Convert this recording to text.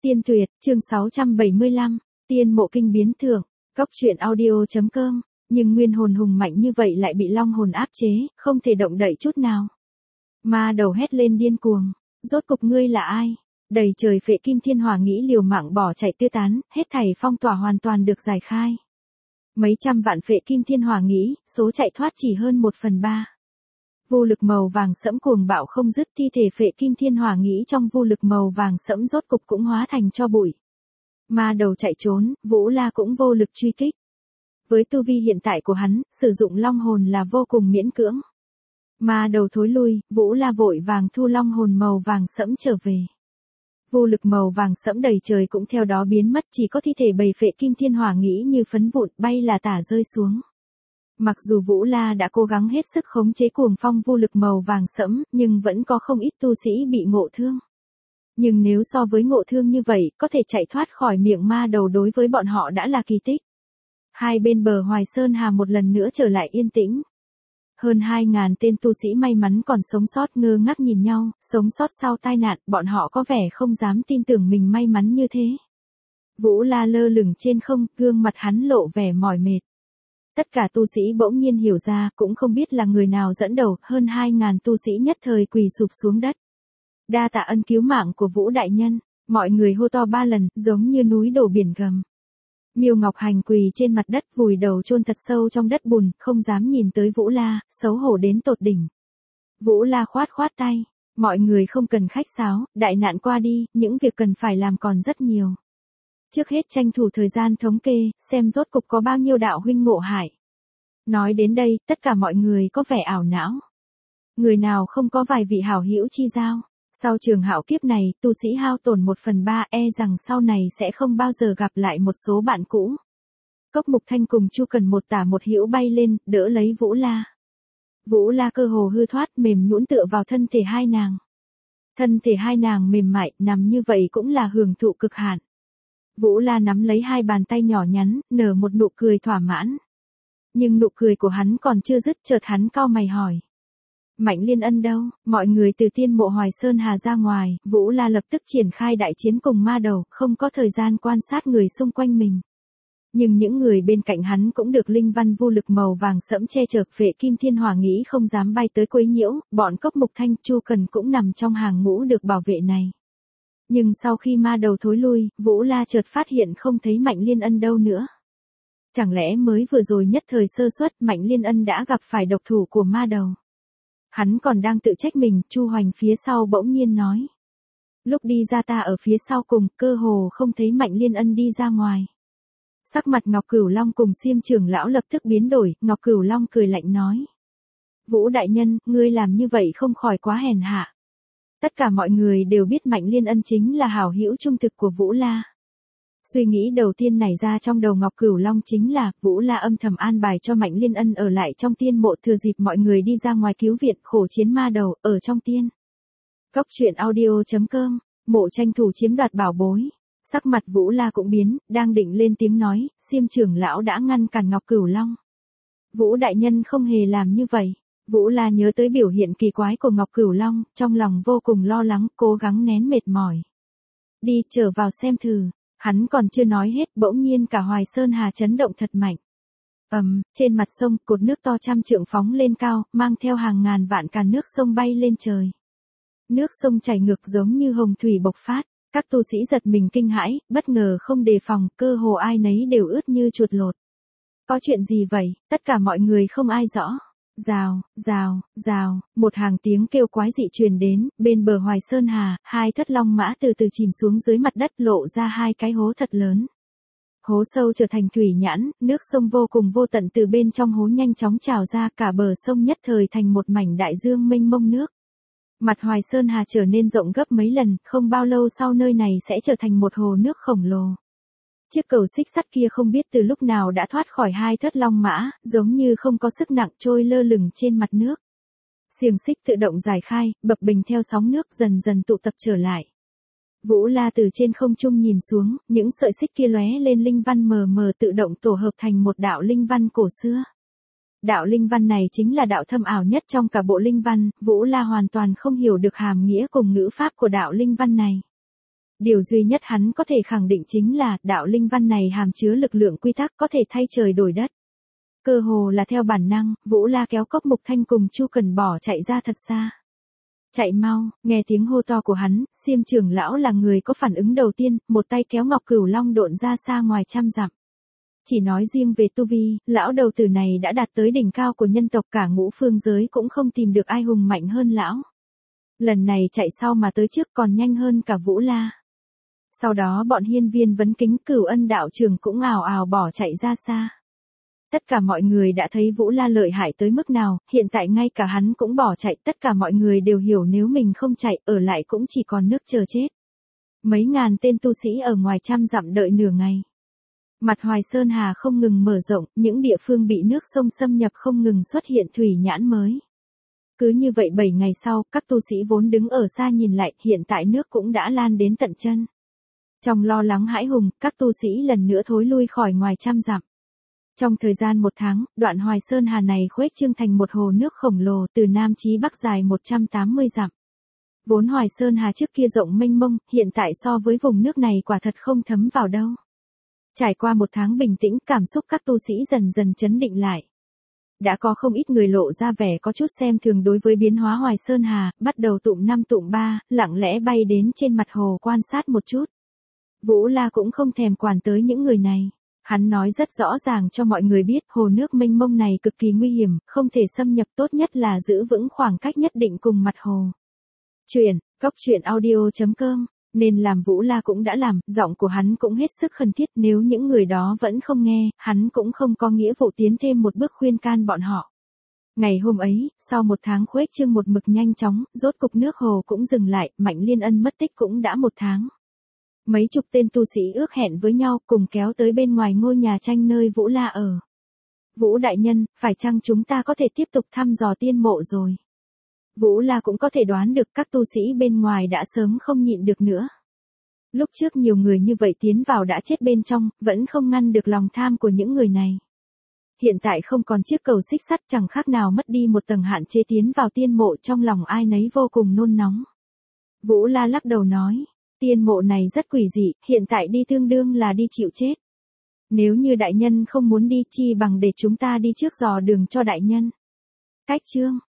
Tiên tuyệt, chương 675, tiên mộ kinh biến thượng, cốc truyện audio.com, nhưng nguyên hồn hùng mạnh như vậy lại bị long hồn áp chế, không thể động đậy chút nào. Ma đầu hét lên điên cuồng, rốt cục ngươi là ai? Đầy trời phệ kim thiên hỏa nghĩ liều mạng bỏ chạy tứ tán, hết thảy phong tỏa hoàn toàn được giải khai. Mấy trăm vạn phệ kim thiên hỏa nghĩ, số chạy thoát chỉ hơn 1/3. Vô lực màu vàng sẫm cuồng bạo không dứt, thi thể phệ kim thiên hỏa nghĩ trong vô lực màu vàng sẫm rốt cục cũng hóa thành tro bụi. Ma đầu chạy trốn, Vũ La cũng vô lực truy kích. Với tu vi hiện tại của hắn, sử dụng long hồn là vô cùng miễn cưỡng. Ma đầu thối lui, Vũ La vội vàng thu long hồn màu vàng sẫm trở về. Vô lực màu vàng sẫm đầy trời cũng theo đó biến mất, chỉ có thi thể bầy phệ kim thiên hỏa nghĩ như phấn vụn bay là tả rơi xuống. Mặc dù Vũ La đã cố gắng hết sức khống chế cuồng phong vô lực màu vàng sẫm, nhưng vẫn có không ít tu sĩ bị ngộ thương. Nhưng nếu so với ngộ thương như vậy, có thể chạy thoát khỏi miệng ma đầu đối với bọn họ đã là kỳ tích. Hai bên bờ Hoài Sơn Hà một lần nữa trở lại yên tĩnh. Hơn 2.000 tên tu sĩ may mắn còn sống sót ngơ ngác nhìn nhau, sống sót sau tai nạn, bọn họ có vẻ không dám tin tưởng mình may mắn như thế. Vũ La lơ lửng trên không, gương mặt hắn lộ vẻ mỏi mệt. Tất cả tu sĩ bỗng nhiên hiểu ra, cũng không biết là người nào dẫn đầu, hơn 2.000 tu sĩ nhất thời quỳ sụp xuống đất. Đa tạ ân cứu mạng của Vũ đại nhân, mọi người hô to 3 lần, giống như núi đổ biển gầm. Miêu Ngọc Hành quỳ trên mặt đất vùi đầu chôn thật sâu trong đất bùn, không dám nhìn tới Vũ La, xấu hổ đến tột đỉnh. Vũ La khoát khoát tay, mọi người không cần khách sáo, đại nạn qua đi, những việc cần phải làm còn rất nhiều. Trước hết tranh thủ thời gian thống kê, xem rốt cục có bao nhiêu đạo huynh ngộ hại. Nói đến đây, tất cả mọi người có vẻ ảo não. Người nào không có vài vị hảo hữu chi giao. Sau trường hạo kiếp này, tu sĩ hao tổn 1/3 e rằng sau này sẽ không bao giờ gặp lại một số bạn cũ. Cốc Mục Thanh cùng Chu Cần một tả một hữu bay lên, đỡ lấy Vũ La. Vũ La cơ hồ hư thoát mềm nhũn tựa vào thân thể hai nàng. Thân thể hai nàng mềm mại, nằm như vậy cũng là hưởng thụ cực hạn. Vũ La nắm lấy hai bàn tay nhỏ nhắn, nở một nụ cười thỏa mãn. Nhưng nụ cười của hắn còn chưa dứt, chợt hắn cau mày hỏi. Mạnh Liên Ân đâu? Mọi người từ tiên mộ Hoài Sơn Hà ra ngoài, Vũ La lập tức triển khai đại chiến cùng ma đầu, không có thời gian quan sát người xung quanh mình. Nhưng những người bên cạnh hắn cũng được linh văn vô lực màu vàng sẫm che chở, phệ kim thiên hỏa nghĩ không dám bay tới quấy nhiễu, bọn Cốc Mục Thanh, Chu Cần cũng nằm trong hàng ngũ được bảo vệ này. Nhưng sau khi ma đầu thối lui, Vũ La chợt phát hiện không thấy Mạnh Liên Ân đâu nữa. Chẳng lẽ mới vừa rồi nhất thời sơ suất, Mạnh Liên Ân đã gặp phải độc thủ của ma đầu? Hắn còn đang tự trách mình, Chu Hoành phía sau bỗng nhiên nói. Lúc đi ra ta ở phía sau cùng, cơ hồ không thấy Mạnh Liên Ân đi ra ngoài. Sắc mặt Ngọc Cửu Long cùng Xiêm trưởng lão lập tức biến đổi, Ngọc Cửu Long cười lạnh nói. Vũ đại nhân, ngươi làm như vậy không khỏi quá hèn hạ. Tất cả mọi người đều biết Mạnh Liên Ân chính là hảo hữu trung thực của Vũ La. Suy nghĩ đầu tiên nảy ra trong đầu Ngọc Cửu Long chính là, Vũ La âm thầm an bài cho Mạnh Liên Ân ở lại trong tiên mộ, thừa dịp mọi người đi ra ngoài cứu viện khổ chiến ma đầu, ở trong tiên. Cốc truyện audio.com, mộ tranh thủ chiếm đoạt bảo bối. Sắc mặt Vũ La cũng biến, đang định lên tiếng nói, Xiêm trưởng lão đã ngăn cản Ngọc Cửu Long. Vũ đại nhân không hề làm như vậy. Vũ La nhớ tới biểu hiện kỳ quái của Ngọc Cửu Long, trong lòng vô cùng lo lắng, cố gắng nén mệt mỏi. Đi, trở vào xem thử. Hắn còn chưa nói hết, bỗng nhiên cả Hoài Sơn Hà chấn động thật mạnh. Trên mặt sông, cột nước to trăm trượng phóng lên cao, mang theo hàng ngàn vạn càn nước sông bay lên trời. Nước sông chảy ngược giống như hồng thủy bộc phát, các tu sĩ giật mình kinh hãi, bất ngờ không đề phòng, cơ hồ ai nấy đều ướt như chuột lột. Có chuyện gì vậy? Tất cả mọi người không ai rõ. Rào, rào, rào, một hàng tiếng kêu quái dị truyền đến, bên bờ Hoài Sơn Hà, hai thất long mã từ từ chìm xuống dưới mặt đất, lộ ra hai cái hố thật lớn. Hố sâu trở thành thủy nhãn, nước sông vô cùng vô tận từ bên trong hố nhanh chóng trào ra, cả bờ sông nhất thời thành một mảnh đại dương mênh mông nước. Mặt Hoài Sơn Hà trở nên rộng gấp mấy lần, không bao lâu sau nơi này sẽ trở thành một hồ nước khổng lồ. Chiếc cầu xích sắt kia không biết từ lúc nào đã thoát khỏi hai thất long mã, giống như không có sức nặng trôi lơ lửng trên mặt nước. Xiềng xích tự động giải khai, bập bềnh theo sóng nước dần dần tụ tập trở lại. Vũ La từ trên không trung nhìn xuống, những sợi xích kia lóe lên linh văn mờ mờ tự động tổ hợp thành một đạo linh văn cổ xưa. Đạo linh văn này chính là đạo thâm ảo nhất trong cả bộ linh văn, Vũ La hoàn toàn không hiểu được hàm nghĩa cùng ngữ pháp của đạo linh văn này. Điều duy nhất hắn có thể khẳng định chính là, đạo linh văn này hàm chứa lực lượng quy tắc có thể thay trời đổi đất. Cơ hồ là theo bản năng, Vũ La kéo Cốc Mục Thanh cùng Chu Cần bỏ chạy ra thật xa. Chạy mau, nghe tiếng hô to của hắn, Xiêm trưởng lão là người có phản ứng đầu tiên, một tay kéo Ngọc Cửu Long độn ra xa ngoài trăm dặm. Chỉ nói riêng về tu vi, lão đầu tử này đã đạt tới đỉnh cao của nhân tộc, cả ngũ phương giới cũng không tìm được ai hùng mạnh hơn lão. Lần này chạy sau mà tới trước còn nhanh hơn cả Vũ La. Sau đó bọn hiên viên vấn kính Cửu Ân đạo trưởng cũng ào ào bỏ chạy ra xa. Tất cả mọi người đã thấy Vũ La lợi hại tới mức nào, hiện tại ngay cả hắn cũng bỏ chạy, tất cả mọi người đều hiểu nếu mình không chạy, ở lại cũng chỉ còn nước chờ chết. Mấy ngàn tên tu sĩ ở ngoài trăm dặm đợi nửa ngày. Mặt Hoài Sơn Hà không ngừng mở rộng, những địa phương bị nước sông xâm nhập không ngừng xuất hiện thủy nhãn mới. Cứ như vậy 7 ngày sau, các tu sĩ vốn đứng ở xa nhìn lại, hiện tại nước cũng đã lan đến tận chân. Trong lo lắng hãi hùng, các tu sĩ lần nữa thối lui khỏi ngoài trăm dặm. Trong thời gian 1 tháng, đoạn Hoài Sơn Hà này khuếch trương thành một hồ nước khổng lồ từ Nam chí Bắc dài 180 dặm. Vốn Hoài Sơn Hà trước kia rộng mênh mông, hiện tại so với vùng nước này quả thật không thấm vào đâu. Trải qua 1 tháng bình tĩnh, cảm xúc các tu sĩ dần dần chấn định lại. Đã có không ít người lộ ra vẻ có chút xem thường đối với biến hóa Hoài Sơn Hà, bắt đầu tụm 5 tụm 3, lặng lẽ bay đến trên mặt hồ quan sát một chút. Vũ La cũng không thèm quản tới những người này. Hắn nói rất rõ ràng cho mọi người biết hồ nước mênh mông này cực kỳ nguy hiểm, không thể xâm nhập, tốt nhất là giữ vững khoảng cách nhất định cùng mặt hồ. Cóc truyện audio.com, nên làm Vũ La cũng đã làm, giọng của hắn cũng hết sức khẩn thiết, nếu những người đó vẫn không nghe, hắn cũng không có nghĩa vụ tiến thêm một bước khuyên can bọn họ. Ngày hôm ấy, sau 1 tháng khuếch trương một mực nhanh chóng, rốt cục nước hồ cũng dừng lại, Mạnh Liên Ân mất tích cũng đã 1 tháng. Mấy chục tên tu sĩ ước hẹn với nhau cùng kéo tới bên ngoài ngôi nhà tranh nơi Vũ La ở. Vũ đại nhân, phải chăng chúng ta có thể tiếp tục thăm dò tiên mộ rồi? Vũ La cũng có thể đoán được các tu sĩ bên ngoài đã sớm không nhịn được nữa. Lúc trước nhiều người như vậy tiến vào đã chết bên trong, vẫn không ngăn được lòng tham của những người này. Hiện tại không còn chiếc cầu xích sắt, chẳng khác nào mất đi một tầng hạn chế tiến vào tiên mộ, trong lòng ai nấy vô cùng nôn nóng. Vũ La lắc đầu nói, tiên mộ này rất quỷ dị, hiện tại đi tương đương là đi chịu chết. Nếu như đại nhân không muốn đi, chi bằng để chúng ta đi trước dò đường cho đại nhân. Cách chương